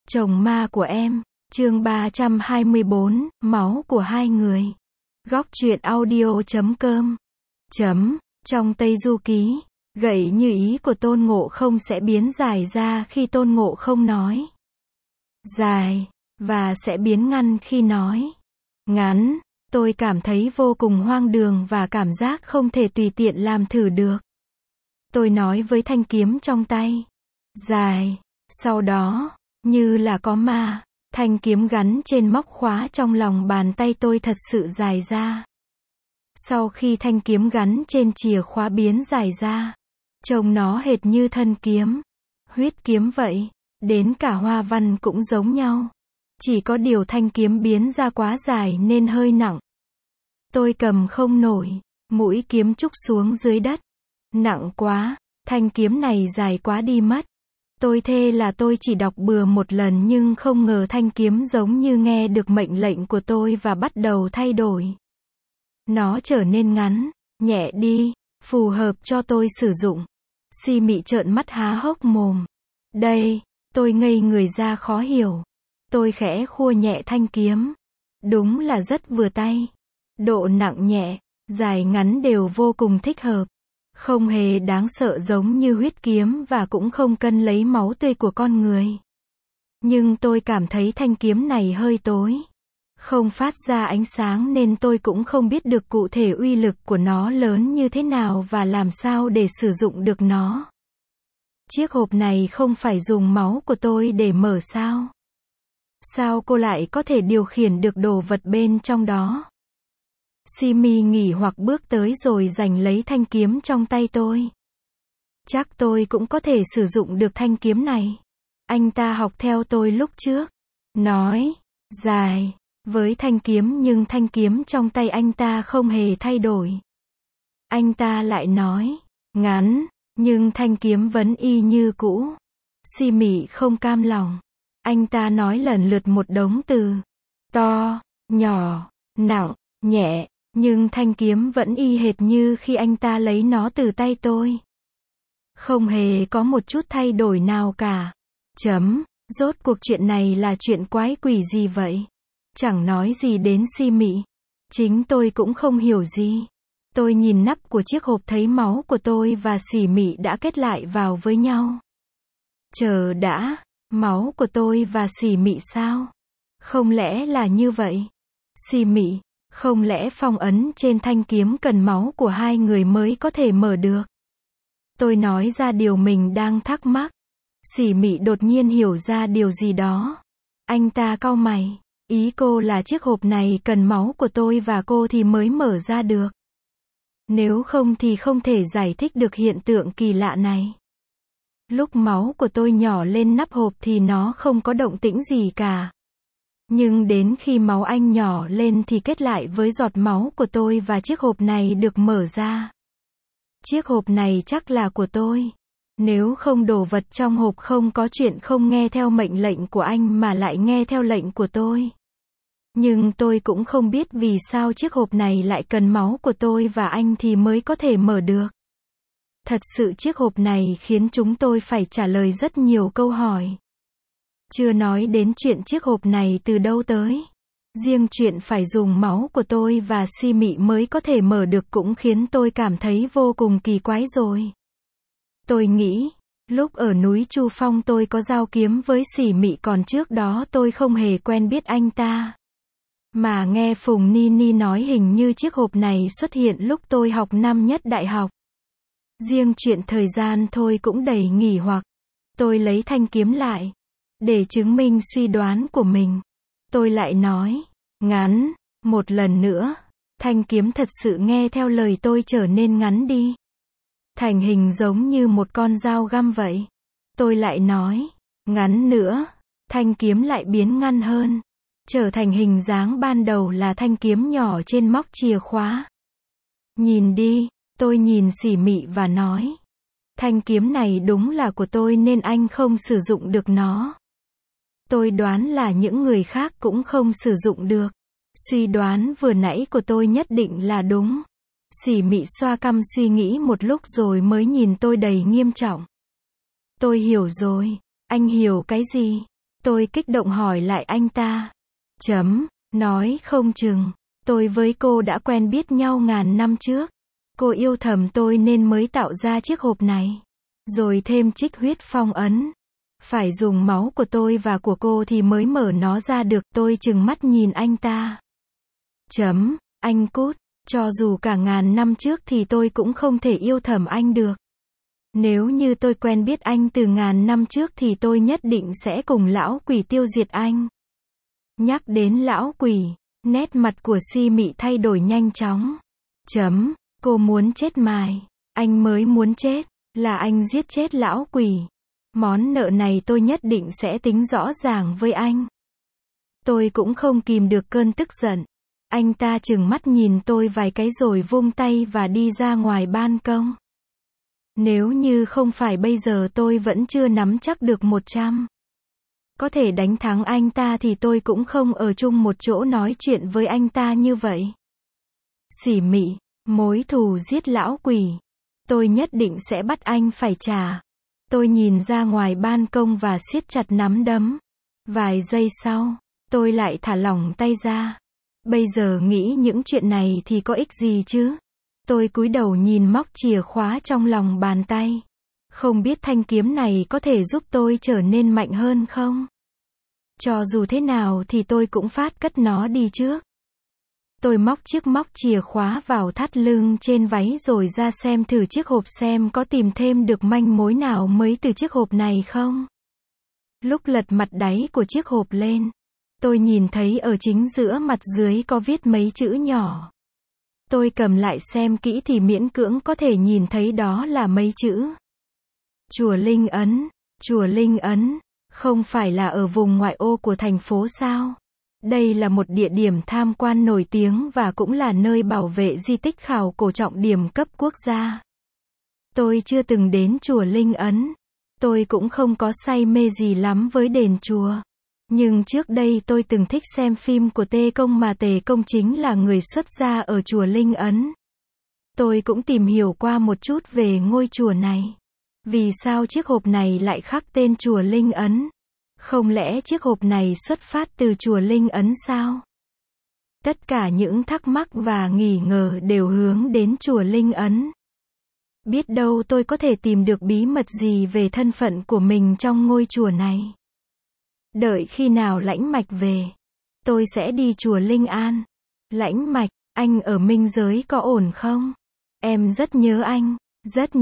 Chồng ma của em, chương 324, máu của hai người. Góc truyện audio.com. Trong Tây Du Ký, gậy như ý của Tôn Ngộ Không sẽ biến dài ra khi Tôn Ngộ Không nói dài, và sẽ biến ngắn khi nói ngắn. Tôi cảm thấy vô cùng hoang đường và cảm giác không thể tùy tiện làm thử được. Tôi nói với thanh kiếm trong tay, dài. Sau đó, như là có ma, thanh kiếm gắn trên móc khóa trong lòng bàn tay tôi thật sự dài ra. Sau khi thanh kiếm gắn trên chìa khóa biến dài ra, trông nó hệt như thân kiếm, huyết kiếm vậy, đến cả hoa văn cũng giống nhau. Chỉ có điều thanh kiếm biến ra quá dài nên hơi nặng. Tôi cầm không nổi, mũi kiếm trúc xuống dưới đất. Nặng quá, thanh kiếm này dài quá đi mất. Tôi thề là tôi chỉ đọc bừa một lần nhưng không ngờ thanh kiếm giống như nghe được mệnh lệnh của tôi và bắt đầu thay đổi. Nó trở nên ngắn, nhẹ đi, phù hợp cho tôi sử dụng. Si Mị trợn mắt há hốc mồm. Đây, tôi ngây người ra khó hiểu. Tôi khẽ khua nhẹ thanh kiếm. Đúng là rất vừa tay. Độ nặng nhẹ, dài ngắn đều vô cùng thích hợp. Không hề đáng sợ giống như huyết kiếm và cũng không cân lấy máu tươi của con người. Nhưng tôi cảm thấy thanh kiếm này hơi tối. Không phát ra ánh sáng nên tôi cũng không biết được cụ thể uy lực của nó lớn như thế nào và làm sao để sử dụng được nó. Chiếc hộp này không phải dùng máu của tôi để mở sao? Sao cô lại có thể điều khiển được đồ vật bên trong đó? Si Mi nghỉ hoặc bước tới rồi giành lấy thanh kiếm trong tay tôi. Chắc tôi cũng có thể sử dụng được thanh kiếm này. Anh ta học theo tôi lúc trước. Nói, dài, với thanh kiếm nhưng thanh kiếm trong tay anh ta không hề thay đổi. Anh ta lại nói, ngắn, nhưng thanh kiếm vẫn y như cũ. Si Mị không cam lòng. Anh ta nói lần lượt một đống từ. To, nhỏ, nặng, nhẹ. Nhưng thanh kiếm vẫn y hệt như khi anh ta lấy nó từ tay tôi. Không hề có một chút thay đổi nào cả. Rốt cuộc chuyện này là chuyện quái quỷ gì vậy? Chẳng nói gì đến Si Mị. Chính tôi cũng không hiểu gì. Tôi nhìn nắp của chiếc hộp thấy máu của tôi và Si Mị đã kết lại vào với nhau. Chờ đã, máu của tôi và Si Mị sao? Không lẽ là như vậy? Si Mị, không lẽ phong ấn trên thanh kiếm cần máu của hai người mới có thể mở được? Tôi nói ra điều mình đang thắc mắc. Si Mị đột nhiên hiểu ra điều gì đó. Anh ta cau mày. Ý cô là chiếc hộp này cần máu của tôi và cô thì mới mở ra được. Nếu không thì không thể giải thích được hiện tượng kỳ lạ này. Lúc máu của tôi nhỏ lên nắp hộp thì nó không có động tĩnh gì cả. Nhưng đến khi máu anh nhỏ lên thì kết lại với giọt máu của tôi và chiếc hộp này được mở ra. Chiếc hộp này chắc là của tôi. Nếu không đồ vật trong hộp không có chuyện không nghe theo mệnh lệnh của anh mà lại nghe theo lệnh của tôi. Nhưng tôi cũng không biết vì sao chiếc hộp này lại cần máu của tôi và anh thì mới có thể mở được. Thật sự chiếc hộp này khiến chúng tôi phải trả lời rất nhiều câu hỏi. Chưa nói đến chuyện chiếc hộp này từ đâu tới. Riêng chuyện phải dùng máu của tôi và Si Mị mới có thể mở được cũng khiến tôi cảm thấy vô cùng kỳ quái rồi. Tôi nghĩ, lúc ở núi Chu Phong tôi có giao kiếm với Si Mị còn trước đó tôi không hề quen biết anh ta. Mà nghe Phùng Ni Ni nói hình như chiếc hộp này xuất hiện lúc tôi học năm nhất đại học. Riêng chuyện thời gian thôi cũng đầy nghi hoặc. Tôi lấy thanh kiếm lại. Để chứng minh suy đoán của mình. Tôi lại nói, ngắn, một lần nữa. Thanh kiếm thật sự nghe theo lời tôi trở nên ngắn đi. Thành hình giống như một con dao găm vậy. Tôi lại nói, ngắn nữa. Thanh kiếm lại biến ngắn hơn. Trở thành hình dáng ban đầu là thanh kiếm nhỏ trên móc chìa khóa. Nhìn đi, tôi nhìn Si Mị và nói. Thanh kiếm này đúng là của tôi nên anh không sử dụng được nó. Tôi đoán là những người khác cũng không sử dụng được. Suy đoán vừa nãy của tôi nhất định là đúng. Si Mị xoa cằm suy nghĩ một lúc rồi mới nhìn tôi đầy nghiêm trọng. Tôi hiểu rồi. Anh hiểu cái gì? Tôi kích động hỏi lại anh ta. Nói không chừng, tôi với cô đã quen biết nhau ngàn năm trước. Cô yêu thầm tôi nên mới tạo ra chiếc hộp này. Rồi thêm trích huyết phong ấn. Phải dùng máu của tôi và của cô thì mới mở nó ra được. Tôi trừng mắt nhìn anh ta. Anh cút, cho dù cả ngàn năm trước thì tôi cũng không thể yêu thầm anh được. Nếu như tôi quen biết anh từ ngàn năm trước thì tôi nhất định sẽ cùng lão quỷ tiêu diệt anh. Nhắc đến lão quỷ, nét mặt của Si Mị thay đổi nhanh chóng. Cô muốn chết mài. Anh mới muốn chết. Là anh giết chết lão quỷ. Món nợ này tôi nhất định sẽ tính rõ ràng với anh. Tôi cũng không kìm được cơn tức giận. Anh ta trừng mắt nhìn tôi vài cái rồi vung tay và đi ra ngoài ban công. Nếu như không phải bây giờ tôi vẫn chưa nắm chắc được 100. Có thể đánh thắng anh ta thì tôi cũng không ở chung một chỗ nói chuyện với anh ta như vậy. Xỉ mị, mối thù giết lão quỷ. Tôi nhất định sẽ bắt anh phải trả. Tôi nhìn ra ngoài ban công và siết chặt nắm đấm. Vài giây sau, tôi lại thả lỏng tay ra. Bây giờ nghĩ những chuyện này thì có ích gì chứ? Tôi cúi đầu nhìn móc chìa khóa trong lòng bàn tay. Không biết thanh kiếm này có thể giúp tôi trở nên mạnh hơn không? Cho dù thế nào thì tôi cũng phát cất nó đi trước. Tôi móc chiếc móc chìa khóa vào thắt lưng trên váy rồi ra xem thử chiếc hộp xem có tìm thêm được manh mối nào mới từ chiếc hộp này không. Lúc lật mặt đáy của chiếc hộp lên, tôi nhìn thấy ở chính giữa mặt dưới có viết mấy chữ nhỏ. Tôi cầm lại xem kỹ thì miễn cưỡng có thể nhìn thấy đó là mấy chữ. Chùa Linh Ấn. Chùa Linh Ấn. Không phải là ở vùng ngoại ô của thành phố sao? Đây là một địa điểm tham quan nổi tiếng và cũng là nơi bảo vệ di tích khảo cổ trọng điểm cấp quốc gia. Tôi chưa từng đến chùa Linh Ấn. Tôi cũng không có say mê gì lắm với đền chùa. Nhưng trước đây tôi từng thích xem phim của Tê Công mà Tề Công chính là người xuất gia ở chùa Linh Ấn. Tôi cũng tìm hiểu qua một chút về ngôi chùa này. Vì sao chiếc hộp này lại khắc tên chùa Linh Ấn? Không lẽ chiếc hộp này xuất phát từ chùa Linh Ấn sao? Tất cả những thắc mắc và nghi ngờ đều hướng đến chùa Linh Ấn. Biết đâu tôi có thể tìm được bí mật gì về thân phận của mình trong ngôi chùa này. Đợi khi nào Lãnh Mạch về, tôi sẽ đi chùa Linh An. Lãnh Mạch, anh ở Minh Giới có ổn không? Em rất nhớ anh, rất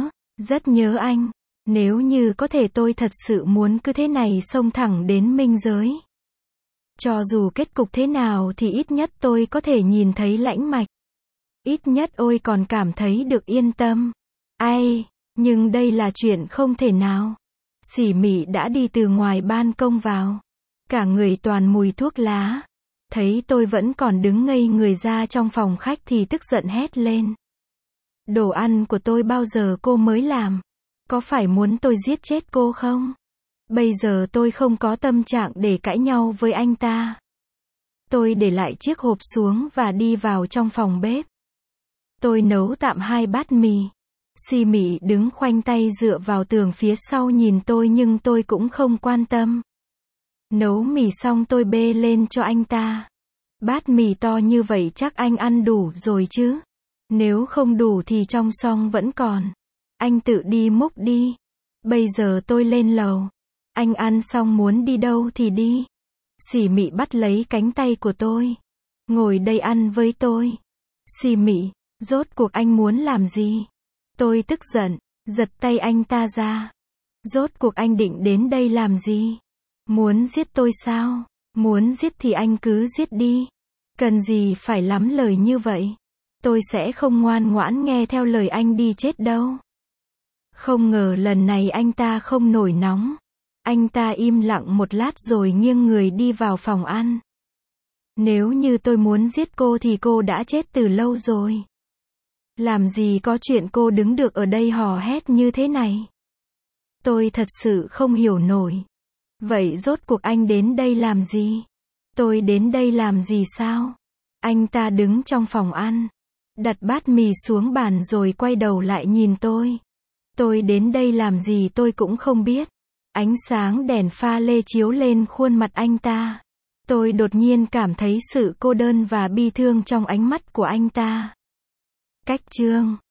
nhớ anh. Nếu như có thể tôi thật sự muốn cứ thế này xông thẳng đến Minh Giới. Cho dù kết cục thế nào thì ít nhất tôi có thể nhìn thấy Lãnh Mạch. Ít nhất ôi còn cảm thấy được yên tâm. Ai, nhưng đây là chuyện không thể nào. Xỉ Mị đã đi từ ngoài ban công vào. Cả người toàn mùi thuốc lá. Thấy tôi vẫn còn đứng ngây người ra trong phòng khách thì tức giận hét lên. Đồ ăn của tôi bao giờ cô mới làm? Có phải muốn tôi giết chết cô không? Bây giờ tôi không có tâm trạng để cãi nhau với anh ta. Tôi để lại chiếc hộp xuống và đi vào trong phòng bếp. Tôi nấu tạm 2 bát mì. Si Mị đứng khoanh tay dựa vào tường phía sau nhìn tôi nhưng tôi cũng không quan tâm. Nấu mì xong tôi bê lên cho anh ta. Bát mì to như vậy chắc anh ăn đủ rồi chứ? Nếu không đủ thì trong xoong vẫn còn. Anh tự đi múc đi. Bây giờ tôi lên lầu. Anh ăn xong muốn đi đâu thì đi. Xỉ Mị bắt lấy cánh tay của tôi. Ngồi đây ăn với tôi. Xỉ Mị, rốt cuộc anh muốn làm gì? Tôi tức giận, giật tay anh ta ra. Rốt cuộc anh định đến đây làm gì? Muốn giết tôi sao? Muốn giết thì anh cứ giết đi. Cần gì phải lắm lời như vậy? Tôi sẽ không ngoan ngoãn nghe theo lời anh đi chết đâu. Không ngờ lần này anh ta không nổi nóng. Anh ta im lặng một lát rồi nghiêng người đi vào phòng ăn. Nếu như tôi muốn giết cô thì cô đã chết từ lâu rồi. Làm gì có chuyện cô đứng được ở đây hò hét như thế này? Tôi thật sự không hiểu nổi. Vậy rốt cuộc anh đến đây làm gì? Tôi đến đây làm gì sao? Anh ta đứng trong phòng ăn, đặt bát mì xuống bàn rồi quay đầu lại nhìn tôi. Tôi đến đây làm gì tôi cũng không biết. Ánh sáng đèn pha lê chiếu lên khuôn mặt anh ta. Tôi đột nhiên cảm thấy sự cô đơn và bi thương trong ánh mắt của anh ta. Cách chương